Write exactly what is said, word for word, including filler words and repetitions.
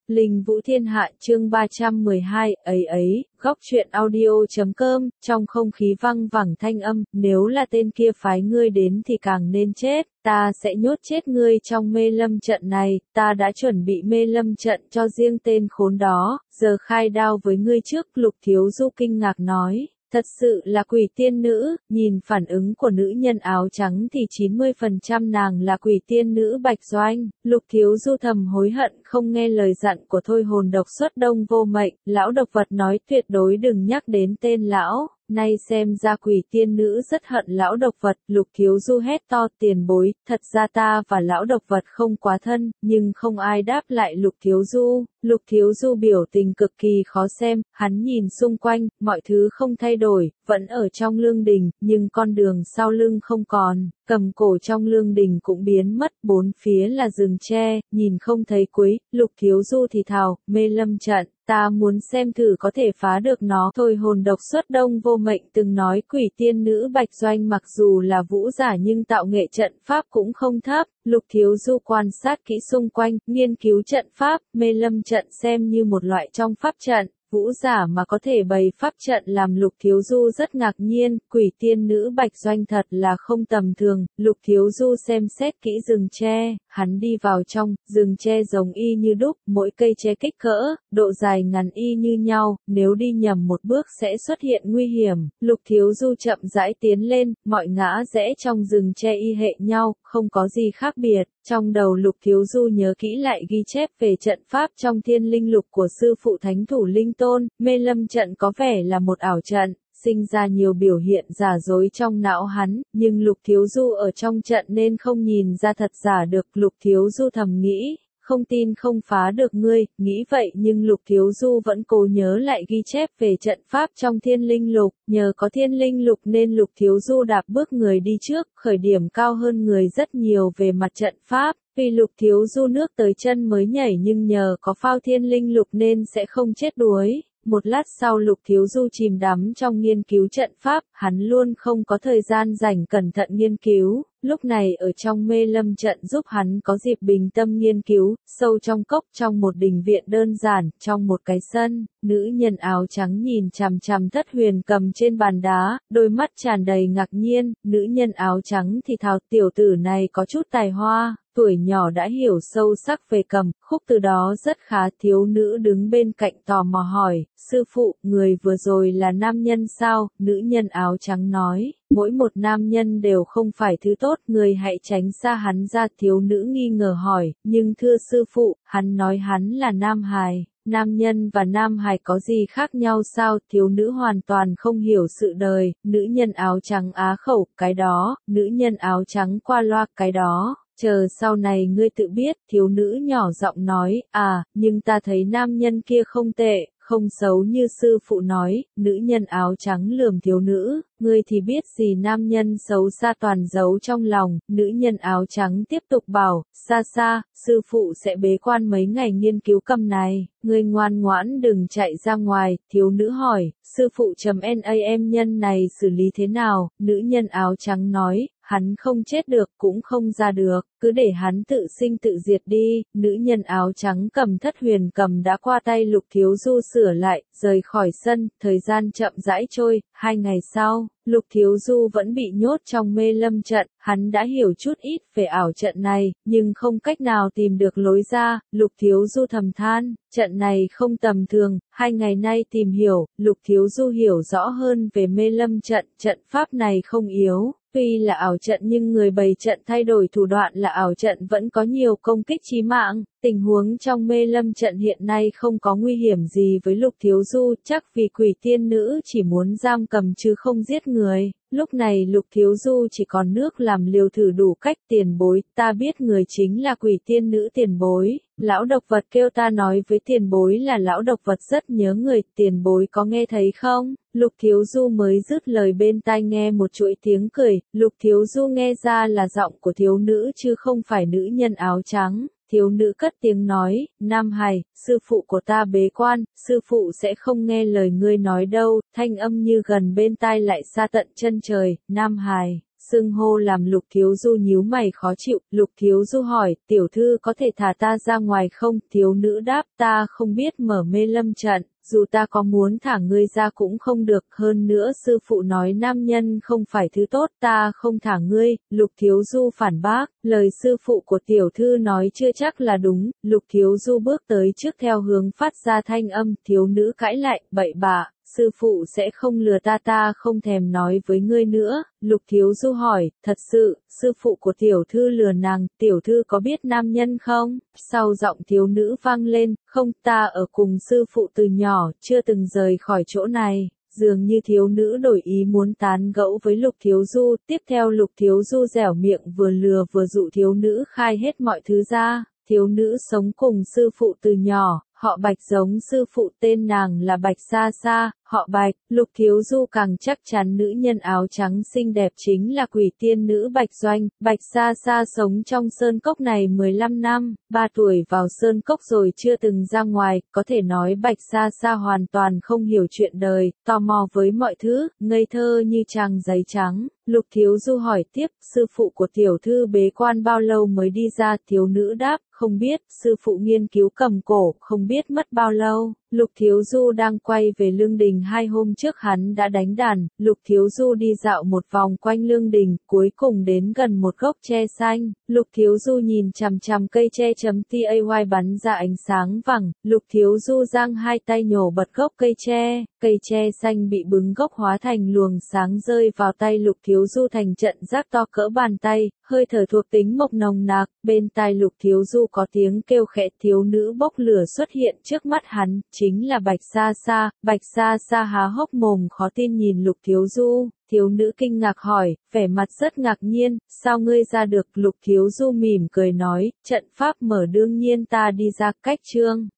Linh Vũ Thiên Hạ chương ba trăm mười hai, ấy ấy, góc truyện audio.com, trong không khí văng vẳng thanh âm, nếu là tên kia phái ngươi đến thì càng nên chết, ta sẽ nhốt chết ngươi trong mê lâm trận này, ta đã chuẩn bị mê lâm trận cho riêng tên khốn đó, giờ khai đao với ngươi trước, Lục Thiếu Du kinh ngạc nói. Thật sự là quỷ tiên nữ, nhìn phản ứng của nữ nhân áo trắng thì chín mươi phần trăm nàng là quỷ tiên nữ Bạch Doanh, Lục Thiếu Du thầm hối hận không nghe lời dặn của thôi hồn độc xuất đông vô mệnh, lão độc vật nói tuyệt đối đừng nhắc đến tên lão. Nay xem ra quỷ tiên nữ rất hận lão độc vật, Lục Thiếu Du hét to tiền bối, thật ra ta và lão độc vật không quá thân, nhưng không ai đáp lại Lục Thiếu Du. Lục Thiếu Du biểu tình cực kỳ khó xem, hắn nhìn xung quanh, mọi thứ không thay đổi, vẫn ở trong lương đình, nhưng con đường sau lưng không còn, cầm cổ trong lương đình cũng biến mất, bốn phía là rừng tre, nhìn không thấy cuối, Lục Thiếu Du thì thào, mê lâm trận. Ta muốn xem thử có thể phá được nó. Thôi hồn độc xuất đông vô mệnh từng nói quỷ tiên nữ Bạch Doanh mặc dù là vũ giả nhưng tạo nghệ trận pháp cũng không thấp. Lục Thiếu Du quan sát kỹ xung quanh, nghiên cứu trận pháp, mê lâm trận xem như một loại trong pháp trận. Vũ giả mà có thể bày pháp trận làm Lục Thiếu Du rất ngạc nhiên, quỷ tiên nữ Bạch Doanh thật là không tầm thường, Lục Thiếu Du xem xét kỹ rừng tre, hắn đi vào trong, rừng tre giống y như đúc, mỗi cây tre kích cỡ, độ dài ngắn y như nhau, nếu đi nhầm một bước sẽ xuất hiện nguy hiểm, Lục Thiếu Du chậm rãi tiến lên, mọi ngã rẽ trong rừng tre y hệ nhau, không có gì khác biệt. Trong đầu Lục Thiếu Du nhớ kỹ lại ghi chép về trận pháp trong thiên linh lục của sư phụ thánh thủ linh tôn, mê lâm trận có vẻ là một ảo trận, sinh ra nhiều biểu hiện giả dối trong não hắn, nhưng Lục Thiếu Du ở trong trận nên không nhìn ra thật giả được, Lục Thiếu Du thầm nghĩ. Không tin không phá được ngươi, nghĩ vậy nhưng Lục Thiếu Du vẫn cố nhớ lại ghi chép về trận pháp trong thiên linh lục, nhờ có thiên linh lục nên Lục Thiếu Du đạp bước người đi trước, khởi điểm cao hơn người rất nhiều về mặt trận pháp, vì Lục Thiếu Du nước tới chân mới nhảy nhưng nhờ có phao thiên linh lục nên sẽ không chết đuối. Một lát sau Lục Thiếu Du chìm đắm trong nghiên cứu trận pháp, hắn luôn không có thời gian rảnh cẩn thận nghiên cứu, lúc này ở trong mê lâm trận giúp hắn có dịp bình tâm nghiên cứu, sâu trong cốc trong một đình viện đơn giản, trong một cái sân, nữ nhân áo trắng nhìn chằm chằm Thất Huyền cầm trên bàn đá, đôi mắt tràn đầy ngạc nhiên, nữ nhân áo trắng thì thào tiểu tử này có chút tài hoa. Tuổi nhỏ đã hiểu sâu sắc về cầm, khúc từ đó rất khá. Thiếu nữ đứng bên cạnh tò mò hỏi, sư phụ, người vừa rồi là nam nhân sao? Nữ nhân áo trắng nói, mỗi một nam nhân đều không phải thứ tốt, người hãy tránh xa hắn ra. Thiếu nữ nghi ngờ hỏi, nhưng thưa sư phụ, hắn nói hắn là nam hài. Nam nhân và nam hài có gì khác nhau sao? Thiếu nữ hoàn toàn không hiểu sự đời, nữ nhân áo trắng á khẩu, cái đó, nữ nhân áo trắng qua loa, cái đó. Chờ sau này ngươi tự biết, thiếu nữ nhỏ giọng nói, à, nhưng ta thấy nam nhân kia không tệ, không xấu như sư phụ nói, nữ nhân áo trắng lườm thiếu nữ, ngươi thì biết gì nam nhân xấu xa toàn giấu trong lòng, nữ nhân áo trắng tiếp tục bảo, xa xa, sư phụ sẽ bế quan mấy ngày nghiên cứu cầm này, ngươi ngoan ngoãn đừng chạy ra ngoài, thiếu nữ hỏi, sư phụ chấm nam nhân này xử lý thế nào, nữ nhân áo trắng nói, hắn không chết được cũng không ra được, cứ để hắn tự sinh tự diệt đi, nữ nhân áo trắng cầm Thất Huyền cầm đã qua tay Lục Thiếu Du sửa lại, rời khỏi sân, thời gian chậm rãi trôi, hai ngày sau. Lục Thiếu Du vẫn bị nhốt trong mê lâm trận, hắn đã hiểu chút ít về ảo trận này, nhưng không cách nào tìm được lối ra, Lục Thiếu Du thầm than, trận này không tầm thường, hai ngày nay tìm hiểu, Lục Thiếu Du hiểu rõ hơn về mê lâm trận, trận pháp này không yếu. Tuy là ảo trận nhưng người bày trận thay đổi thủ đoạn là ảo trận vẫn có nhiều công kích chí mạng, tình huống trong mê lâm trận hiện nay không có nguy hiểm gì với Lục Thiếu Du, chắc vì quỷ tiên nữ chỉ muốn giam cầm chứ không giết người. Lúc này Lục Thiếu Du chỉ còn nước làm liều thử đủ cách. Tiền bối, ta biết người chính là quỷ tiên nữ tiền bối, lão độc vật kêu ta nói với tiền bối là lão độc vật rất nhớ người, tiền bối có nghe thấy không? Lục Thiếu Du mới dứt lời bên tai nghe một chuỗi tiếng cười, Lục Thiếu Du nghe ra là giọng của thiếu nữ chứ không phải nữ nhân áo trắng. Thiếu nữ cất tiếng nói, Nam Hải, sư phụ của ta bế quan, sư phụ sẽ không nghe lời ngươi nói đâu, thanh âm như gần bên tai lại xa tận chân trời, Nam Hải, xưng hô làm Lục Thiếu Du nhíu mày khó chịu. Lục Thiếu Du hỏi, tiểu thư có thể thả ta ra ngoài không? Thiếu nữ đáp, ta không biết mở mê lâm trận. Dù ta có muốn thả ngươi ra cũng không được, hơn nữa sư phụ nói nam nhân không phải thứ tốt, ta không thả ngươi. Lục Thiếu Du phản bác, lời sư phụ của tiểu thư nói chưa chắc là đúng. Lục Thiếu Du bước tới trước theo hướng phát ra thanh âm, thiếu nữ cãi lại, bậy bạ. Sư phụ sẽ không lừa ta, ta không thèm nói với ngươi nữa. Lục Thiếu Du hỏi, thật sự, sư phụ của tiểu thư lừa nàng, tiểu thư có biết nam nhân không? Sau giọng thiếu nữ vang lên, không, ta ở cùng sư phụ từ nhỏ, chưa từng rời khỏi chỗ này. Dường như thiếu nữ đổi ý muốn tán gẫu với Lục Thiếu Du, tiếp theo Lục Thiếu Du dẻo miệng vừa lừa vừa dụ thiếu nữ khai hết mọi thứ ra. Thiếu nữ sống cùng sư phụ từ nhỏ, họ Bạch giống sư phụ, tên nàng là Bạch Sa Sa, họ Bạch. Lục Thiếu Du càng chắc chắn nữ nhân áo trắng xinh đẹp chính là quỷ tiên nữ Bạch Doanh. Bạch Sa Sa sống trong sơn cốc này mười lăm năm, ba tuổi vào sơn cốc rồi chưa từng ra ngoài, có thể nói Bạch Sa Sa hoàn toàn không hiểu chuyện đời, tò mò với mọi thứ, ngây thơ như trang giấy trắng. Lục Thiếu Du hỏi tiếp, sư phụ của tiểu thư bế quan bao lâu mới đi ra? Thiếu nữ đáp, không biết, sư phụ nghiên cứu cầm cổ, không biết mất bao lâu. Lục Thiếu Du đang quay về Lương Đình, hai hôm trước hắn đã đánh đàn. Lục Thiếu Du đi dạo một vòng quanh Lương Đình, cuối cùng đến gần một gốc tre xanh. Lục Thiếu Du nhìn chằm chằm cây tre chấm tay bắn ra ánh sáng vàng. Lục Thiếu Du giang hai tay nhổ bật gốc cây tre, cây tre xanh bị bứng gốc hóa thành luồng sáng rơi vào tay Lục Thiếu Du thành trận rác to cỡ bàn tay, hơi thở thuộc tính mộc nồng nặc. Bên tai Lục Thiếu Du có tiếng kêu khẽ, thiếu nữ bốc lửa xuất hiện trước mắt hắn, chính là Bạch Sa Sa. Bạch Sa Sa há hốc mồm khó tin nhìn Lục Thiếu Du. Thiếu nữ kinh ngạc hỏi, vẻ mặt rất ngạc nhiên, sao ngươi ra được? Lục Thiếu Du mỉm cười nói, trận pháp mở đương nhiên ta đi ra, cách chương.